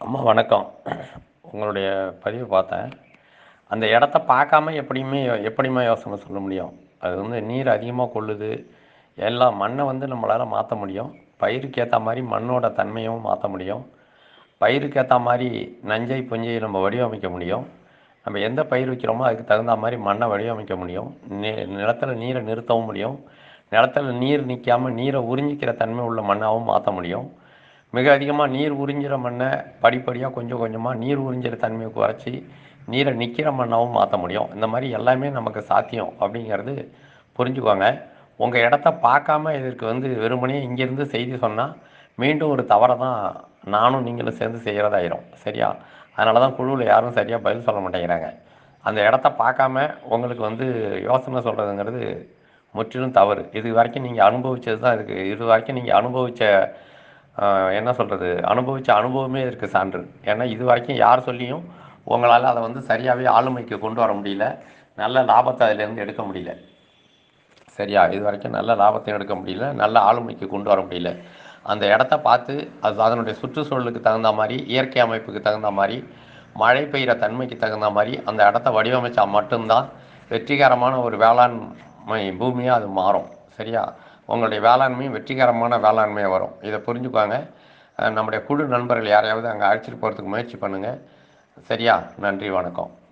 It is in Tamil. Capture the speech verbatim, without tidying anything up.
அம்மா வணக்கம். உங்களுடைய பதிவு பார்த்தேன். அந்த இடத்த பார்க்காம எப்படியுமே எப்படிம்மா யோசனை சொல்ல முடியும்? அது வந்து நீர் அதிகமா கொள்ளுது. எல்லாம் மண்ண வந்து நம்மளால மாத்த முடியும். பயிருக்கு ஏத்தா மாரி மண்ணோட தன்மையும் மாத்த முடியும். பயிருக்கு ஏத்தா மாரி நஞ்சை, புஞ்சை நம்ம வடிவமைக்க முடியும். நம்ம எந்த பயிர் வைக்கிறோமோ அதுக்கு தகுந்தா மாரி மண்ண வடிவமைக்க முடியும். நி நிலத்தில நீர நிறுத்தவும் முடியும். நிலத்தில நீர் நிக்காம நீர உறிஞ்சிக்கிற தன்மை உள்ள மண்ணாவும் மாத்த முடியும். மிக அதிகமா நீர் உறிஞ்சுற மண்ண படிப்படியா கொஞ்சம் கொஞ்சமா நீர் உறிஞ்சுற தன்மைய குறைச்சு, நீர நிக்கிற மண்ணாவும் மாத்த முடியும். இந்த மாரி எல்லாமே நமக்கு சாத்தியம் அப்படிங்கிறது புரிஞ்சுக்கோங்க. உங்க இடத்த பார்க்காம இதற்கு வந்து வெறுமனே இங்கேருந்து செய்தி சொன்னா, மீண்டும் ஒரு தவற தான் நானும் நீங்களும் சேர்ந்து செய்றதாயிரும். சரியா? அதனால தான் குழுவுல யாரும் சரியா பதில் சொல்ல மாட்டேங்கிறாங்க. அந்த இடத்த பார்க்காம உங்களுக்கு வந்து யோசனை சொல்றதுங்கிறது முற்றிலும் தவறு. இதுவரைக்கும் நீங்க அனுபவிச்சது தான் இதுக்கு இதுவரைக்கும் நீங்க அனுபவிச்ச அ என்ன சொல்றது? அனுபவிச்ச அனுபவமே இதற்கு சான்று. ஏன்னா இதுவரைக்கும் யார் சொல்லியும் உங்களால அத வந்து சரியாவே ஆளுமைக்கு கொண்டு வர முடியல. நல்ல லாபத்த அதிலேருந்து எடுக்க முடியல. சரியா? இதுவரைக்கும் நல்ல லாபத்தையும் எடுக்க முடியல. நல்ல ஆளுமைக்கு கொண்டு வர முடியல. அந்த இடத்த பார்த்து அது அதனுடைய சுற்றுச்சூழலுக்கு தகுந்தா மாரி, இயற்கை அமைப்புக்கு தகுந்தா மாரி, மழை பெய்ற தன்மைக்கு தகுந்தா மாரி அந்த இடத்த வடிவமைச்சா மட்டும் தான் வெற்றிகரமான ஒரு வேளாண்மை பூமியா அது மாறும். சரியா? உங்களுடைய வேளாண்மையும் வெற்றிகரமான வேளாண்மையா வரும். இத புரிஞ்சுக்கோங்க. அ நம்முடைய குழு நண்பர்கள் யாரையாவது அங்க அழைச்சிட்டு போறதுக்கு முயற்சி பண்ணுங்க. சரியா? நன்றி, வணக்கம்.